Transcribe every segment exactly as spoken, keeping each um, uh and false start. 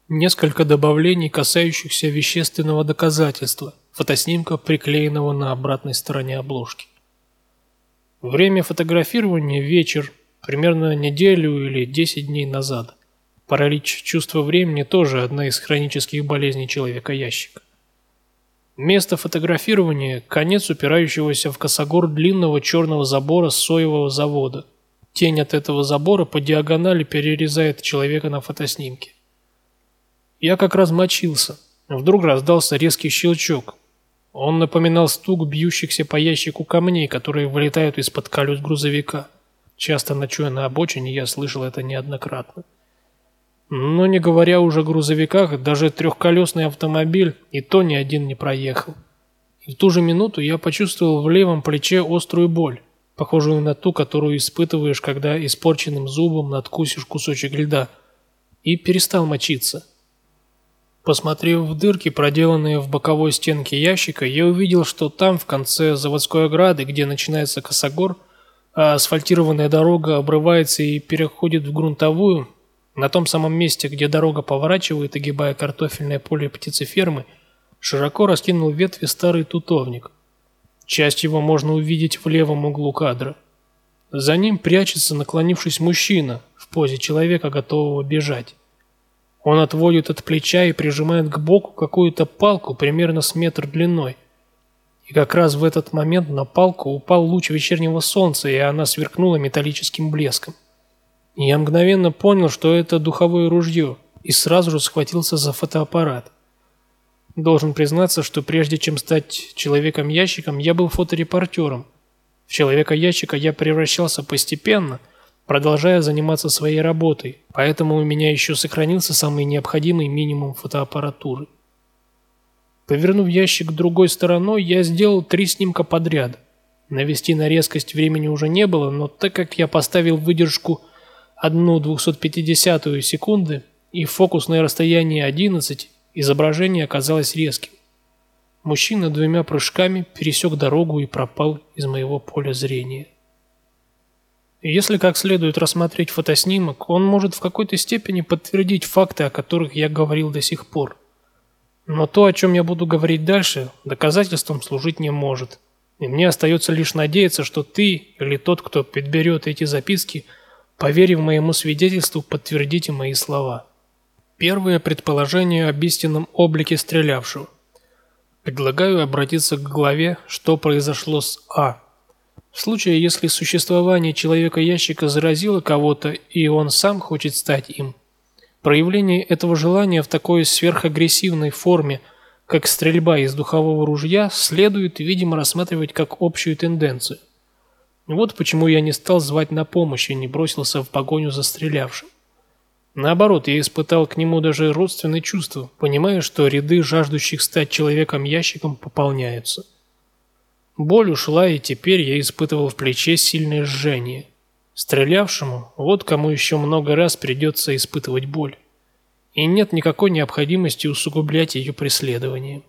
Несколько добавлений, касающихся вещественного доказательства, фотоснимка, приклеенного на обратной стороне обложки. Время фотографирования – вечер, примерно неделю или десять дней назад. Паралич чувства времени тоже одна из хронических болезней человека-ящика. Место фотографирования – конец упирающегося в косогор длинного черного забора соевого завода. Тень от этого забора по диагонали перерезает человека на фотоснимке. Я как раз мочился. Вдруг раздался резкий щелчок. Он напоминал стук бьющихся по ящику камней, которые вылетают из-под колес грузовика. Часто ночуя на обочине, я слышал это неоднократно. Но не говоря уже о грузовиках, даже трехколесный автомобиль и то ни один не проехал. И в ту же минуту я почувствовал в левом плече острую боль, похожую на ту, которую испытываешь, когда испорченным зубом надкусишь кусочек льда, и перестал мочиться. Посмотрев в дырки, проделанные в боковой стенке ящика, я увидел, что там, в конце заводской ограды, где начинается косогор, а асфальтированная дорога обрывается и переходит в грунтовую, на том самом месте, где дорога поворачивает, огибая картофельное поле птицефермы, широко раскинул ветви старый тутовник. Часть его можно увидеть в левом углу кадра. За ним прячется, наклонившись, мужчина в позе человека, готового бежать. Он отводит от плеча и прижимает к боку какую-то палку примерно с метр длиной. И как раз в этот момент на палку упал луч вечернего солнца, и она сверкнула металлическим блеском. И я мгновенно понял, что это духовое ружье, и сразу же схватился за фотоаппарат. Должен признаться, что прежде чем стать человеком-ящиком, я был фоторепортером. В человека-ящика я превращался постепенно, продолжая заниматься своей работой, поэтому у меня еще сохранился самый необходимый минимум фотоаппаратуры. Повернув ящик другой стороной, я сделал три снимка подряд. Навести на резкость времени уже не было, но так как я поставил выдержку одну двухсотпятидесятую секунды и фокусное расстояние одиннадцать, изображение оказалось резким. Мужчина двумя прыжками пересек дорогу и пропал из моего поля зрения. Если как следует рассмотреть фотоснимок, он может в какой-то степени подтвердить факты, о которых я говорил до сих пор. Но то, о чем я буду говорить дальше, доказательством служить не может. И мне остается лишь надеяться, что ты или тот, кто подберет эти записки, поверив моему свидетельству, подтвердите мои слова. Первое предположение об истинном облике стрелявшего. Предлагаю обратиться к главе «Что произошло с А». В случае, если существование человека-ящика заразило кого-то, и он сам хочет стать им, проявление этого желания в такой сверхагрессивной форме, как стрельба из духового ружья, следует, видимо, рассматривать как общую тенденцию. Вот почему я не стал звать на помощь и не бросился в погоню за стрелявшим. Наоборот, я испытал к нему даже родственные чувства, понимая, что ряды жаждущих стать человеком-ящиком пополняются. Боль ушла, и теперь я испытывал в плече сильное жжение. Стрелявшему, вот кому еще много раз придется испытывать боль. И нет никакой необходимости усугублять ее преследованием.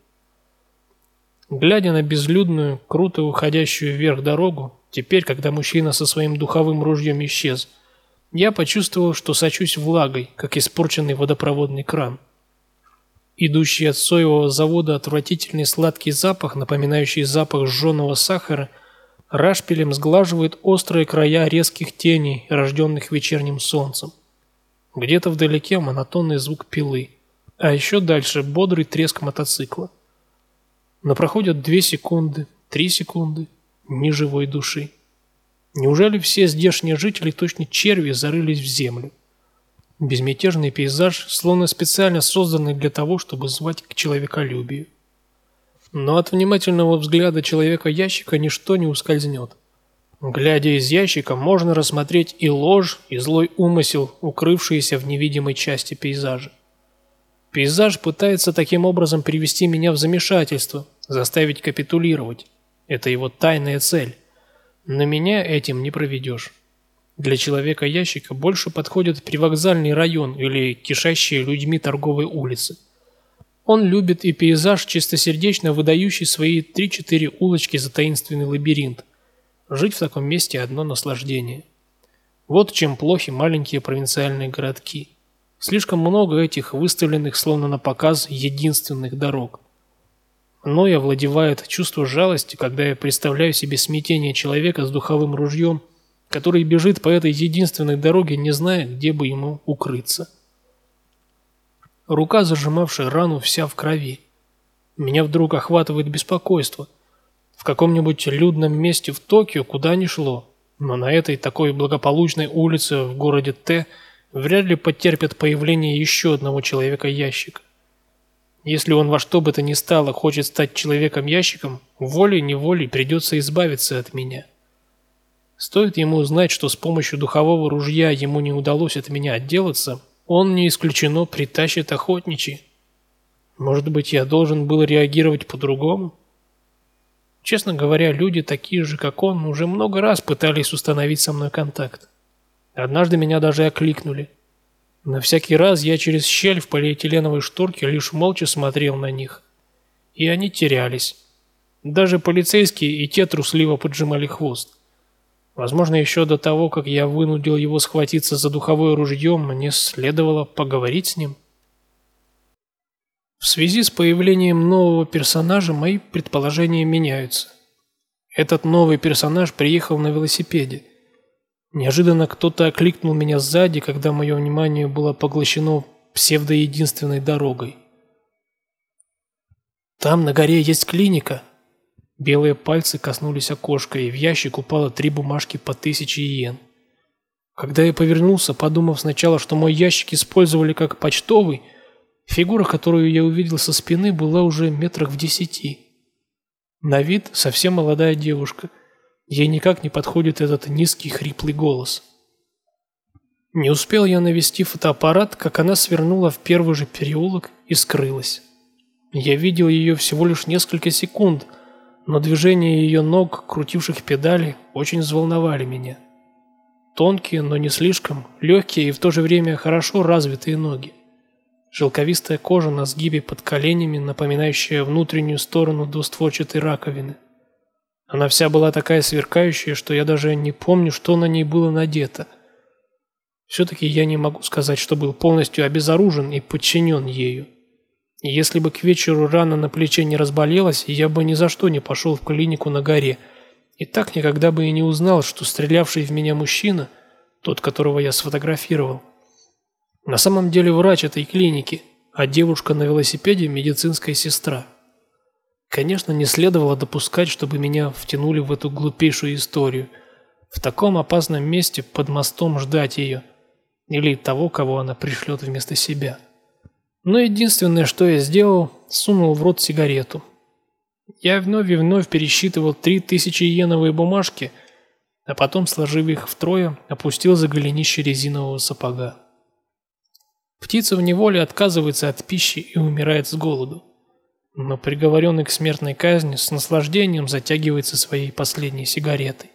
Глядя на безлюдную, круто уходящую вверх дорогу, теперь, когда мужчина со своим духовым ружьем исчез, я почувствовал, что сочусь влагой, как испорченный водопроводный кран. Идущий от соевого завода отвратительный сладкий запах, напоминающий запах сжженного сахара, рашпилем сглаживает острые края резких теней, рожденных вечерним солнцем. Где-то вдалеке монотонный звук пилы, а еще дальше бодрый треск мотоцикла. Но проходят две секунды, три секунды, ни живой души. Неужели все здешние жители, точно черви, зарылись в землю? Безмятежный пейзаж, словно специально созданный для того, чтобы звать к человеколюбию. Но от внимательного взгляда человека-ящика ничто не ускользнет. Глядя из ящика, можно рассмотреть и ложь, и злой умысел, укрывшиеся в невидимой части пейзажа. Пейзаж пытается таким образом привести меня в замешательство, заставить капитулировать. Это его тайная цель. Но меня этим не проведешь. Для человека-ящика больше подходит привокзальный район или кишащие людьми торговые улицы. Он любит и пейзаж, чистосердечно выдающий свои три-четыре улочки за таинственный лабиринт. Жить в таком месте одно наслаждение. Вот чем плохи маленькие провинциальные городки. Слишком много этих выставленных словно на показ единственных дорог. Мною овладевает чувство жалости, когда я представляю себе смятение человека с духовым ружьем, который бежит по этой единственной дороге, не зная, где бы ему укрыться. Рука, зажимавшая рану, вся в крови. Меня вдруг охватывает беспокойство. В каком-нибудь людном месте в Токио куда ни шло, но на этой такой благополучной улице в городе Т вряд ли потерпят появление еще одного человека-ящика. Если он во что бы то ни стало хочет стать человеком-ящиком, волей-неволей придется избавиться от меня. Стоит ему узнать, что с помощью духового ружья ему не удалось от меня отделаться, он, не исключено, притащит охотничий. Может быть, я должен был реагировать по-другому? Честно говоря, люди, такие же, как он, уже много раз пытались установить со мной контакт. Однажды меня даже окликнули. На всякий раз я через щель в полиэтиленовой шторке лишь молча смотрел на них. И они терялись. Даже полицейские и те трусливо поджимали хвост. Возможно, еще до того, как я вынудил его схватиться за духовое ружье, мне следовало поговорить с ним. В связи с появлением нового персонажа мои предположения меняются. Этот новый персонаж приехал на велосипеде. Неожиданно кто-то окликнул меня сзади, когда мое внимание было поглощено псевдоединственной дорогой. «Там на горе есть клиника». Белые пальцы коснулись окошка, и в ящик упало три бумажки по тысяче йен. Когда я повернулся, подумав сначала, что мой ящик использовали как почтовый, фигура, которую я увидел со спины, была уже метрах в десяти. На вид совсем молодая девушка. Ей никак не подходит этот низкий хриплый голос. Не успел я навести фотоаппарат, как она свернула в первый же переулок и скрылась. Я видел ее всего лишь несколько секунд, но движения ее ног, крутивших педали, очень взволновали меня. Тонкие, но не слишком, легкие и в то же время хорошо развитые ноги. Шелковистая кожа на сгибе под коленями, напоминающая внутреннюю сторону двустворчатой раковины. Она вся была такая сверкающая, что я даже не помню, что на ней было надето. Все-таки я не могу сказать, что был полностью обезоружен и подчинен ею. И если бы к вечеру рана на плече не разболелась, я бы ни за что не пошел в клинику на горе, и так никогда бы и не узнал, что стрелявший в меня мужчина, тот, которого я сфотографировал, на самом деле врач этой клиники, а девушка на велосипеде – медицинская сестра. Конечно, не следовало допускать, чтобы меня втянули в эту глупейшую историю. В таком опасном месте под мостом ждать ее. Или того, кого она пришлет вместо себя. Но единственное, что я сделал, сунул в рот сигарету. Я вновь и вновь пересчитывал три тысячи йеновые бумажки, а потом, сложив их втрое, опустил за голенище резинового сапога. Птица в неволе отказывается от пищи и умирает с голоду. Но приговоренный к смертной казни с наслаждением затягивается своей последней сигаретой.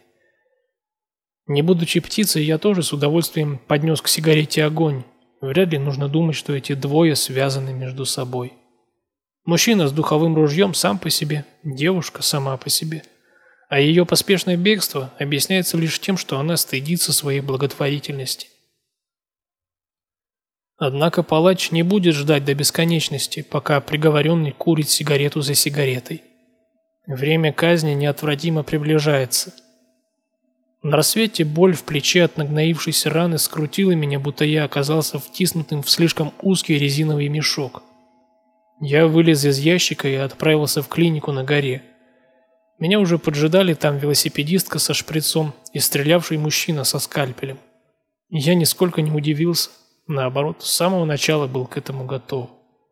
Не будучи птицей, я тоже с удовольствием поднес к сигарете огонь. Вряд ли нужно думать, что эти двое связаны между собой. Мужчина с духовым ружьем сам по себе, девушка сама по себе. А ее поспешное бегство объясняется лишь тем, что она стыдится своей благотворительности. Однако палач не будет ждать до бесконечности, пока приговоренный курит сигарету за сигаретой. Время казни неотвратимо приближается. На рассвете боль в плече от нагноившейся раны скрутила меня, будто я оказался втиснутым в слишком узкий резиновый мешок. Я вылез из ящика и отправился в клинику на горе. Меня уже поджидали там велосипедистка со шприцом и стрелявший мужчина со скальпелем. Я нисколько не удивился. Наоборот, с самого начала был к этому готов.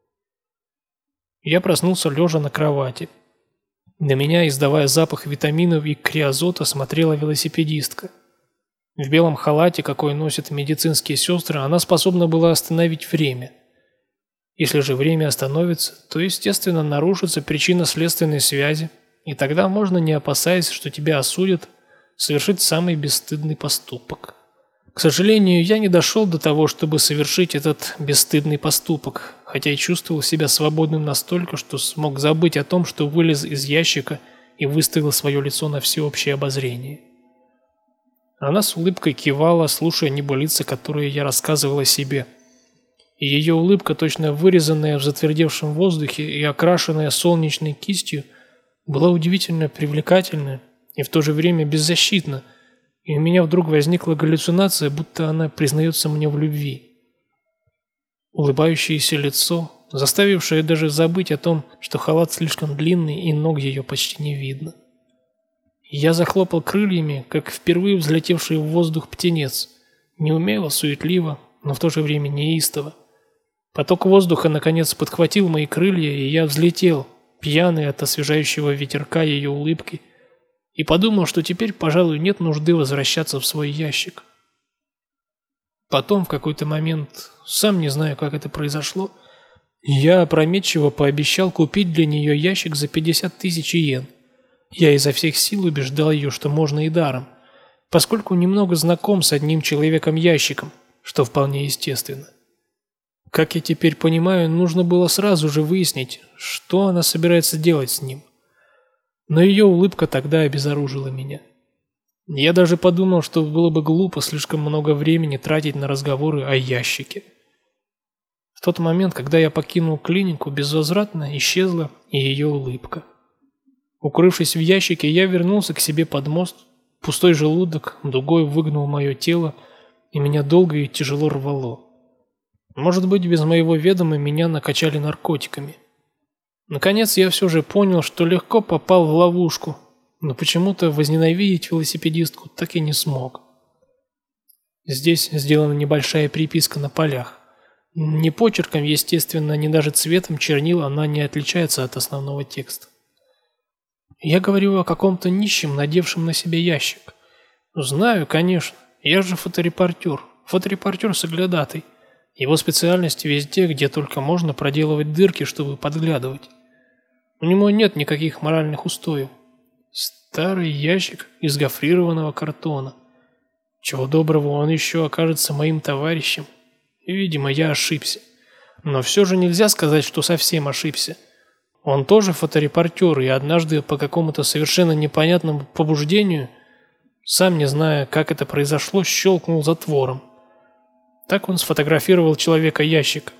Я проснулся лежа на кровати. На меня, издавая запах витаминов и криозота, смотрела велосипедистка. В белом халате, какой носят медицинские сестры, она способна была остановить время. Если же время остановится, то, естественно, нарушится причинно-следственной связи, и тогда можно, не опасаясь, что тебя осудят, совершить самый бесстыдный поступок. К сожалению, я не дошел до того, чтобы совершить этот бесстыдный поступок, хотя и чувствовал себя свободным настолько, что смог забыть о том, что вылез из ящика и выставил свое лицо на всеобщее обозрение. Она с улыбкой кивала, слушая небылицы, которые я рассказывал о себе. и ее улыбка, точно вырезанная в затвердевшем воздухе и окрашенная солнечной кистью, была удивительно привлекательна и в то же время беззащитна, и у меня вдруг возникла галлюцинация, будто она признается мне в любви. Улыбающееся лицо, заставившее даже забыть о том, что халат слишком длинный и ног ее почти не видно. Я захлопал крыльями, как впервые взлетевший в воздух птенец, неумело, суетливо, но в то же время неистово. Поток воздуха, наконец, подхватил мои крылья, и я взлетел, пьяный от освежающего ветерка ее улыбки, и подумал, что теперь, пожалуй, нет нужды возвращаться в свой ящик. Потом, в какой-то момент, сам не знаю, как это произошло, я опрометчиво пообещал купить для нее ящик за пятьдесят тысяч йен. Я изо всех сил убеждал ее, что можно и даром, поскольку немного знаком с одним человеком-ящиком, что вполне естественно. Как я теперь понимаю, нужно было сразу же выяснить, что она собирается делать с ним. Но ее улыбка тогда обезоружила меня. Я даже подумал, что было бы глупо слишком много времени тратить на разговоры о ящике. В тот момент, когда я покинул клинику, безвозвратно исчезла и ее улыбка. Укрывшись в ящике, я вернулся к себе под мост. Пустой желудок дугой выгнул мое тело, и меня долго и тяжело рвало. Может быть, без моего ведома меня накачали наркотиками. Наконец, я все же понял, что легко попал в ловушку, но почему-то возненавидеть велосипедистку так и не смог. Здесь сделана небольшая приписка на полях. Ни почерком, естественно, ни даже цветом чернил она не отличается от основного текста. Я говорю о каком-то нищем, надевшем на себя ящик. Знаю, конечно, я же фоторепортер, фоторепортер-соглядатый. Его специальность везде, где только можно проделывать дырки, чтобы подглядывать. У него нет никаких моральных устоев. Старый ящик из гофрированного картона. Чего доброго, он еще окажется моим товарищем. И, видимо, я ошибся. Но все же нельзя сказать, что совсем ошибся. Он тоже фоторепортер, и однажды по какому-то совершенно непонятному побуждению, сам не зная, как это произошло, щелкнул затвором. Так он сфотографировал человека-ящик.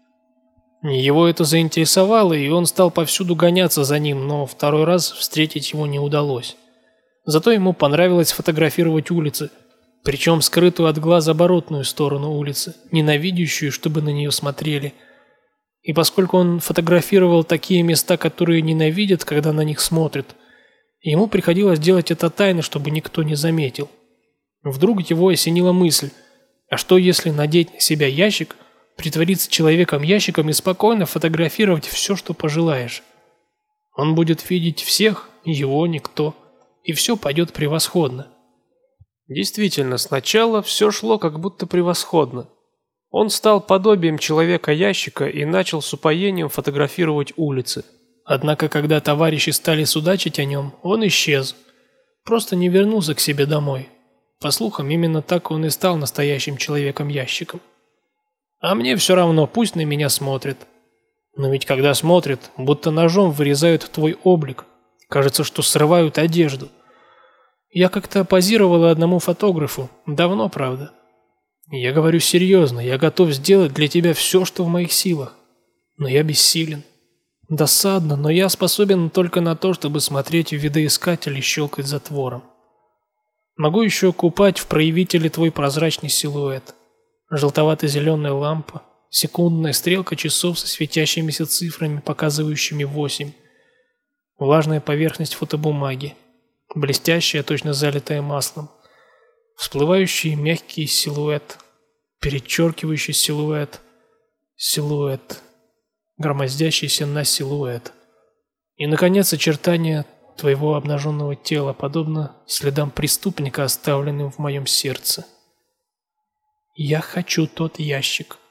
Его это заинтересовало, и он стал повсюду гоняться за ним, но второй раз встретить его не удалось. Зато ему понравилось фотографировать улицы, причем скрытую от глаз оборотную сторону улицы, ненавидящую, чтобы на нее смотрели. И поскольку он фотографировал такие места, которые ненавидят, когда на них смотрят, ему приходилось делать это тайно, чтобы никто не заметил. Вдруг его осенила мысль: а что если надеть на себя ящик, притвориться человеком-ящиком и спокойно фотографировать все, что пожелаешь? Он будет видеть всех, его никто, и все пойдет превосходно. Действительно, сначала все шло как будто превосходно. Он стал подобием человека-ящика и начал с упоением фотографировать улицы. Однако, когда товарищи стали судачить о нем, он исчез. Просто не вернулся к себе домой. По слухам, именно так он и стал настоящим человеком-ящиком. А мне все равно, пусть на меня смотрят. Но ведь когда смотрят, будто ножом вырезают твой облик. Кажется, что срывают одежду. Я как-то позировала одному фотографу. Давно, правда. Я говорю серьезно, я готов сделать для тебя все, что в моих силах. Но я бессилен. Досадно, но я способен только на то, чтобы смотреть в видоискатель и щелкать затвором. Могу еще купать в проявителе твой прозрачный силуэт. Желтовато-зеленая лампа, секундная стрелка часов со светящимися цифрами, показывающими восемь. Влажная поверхность фотобумаги, блестящая, точно залитая маслом. Всплывающий мягкий силуэт, перечеркивающий силуэт, силуэт, громоздящийся на силуэт. И, наконец, очертания твоего обнаженного тела, подобно следам преступника, оставленным в моем сердце. Я хочу тот ящик.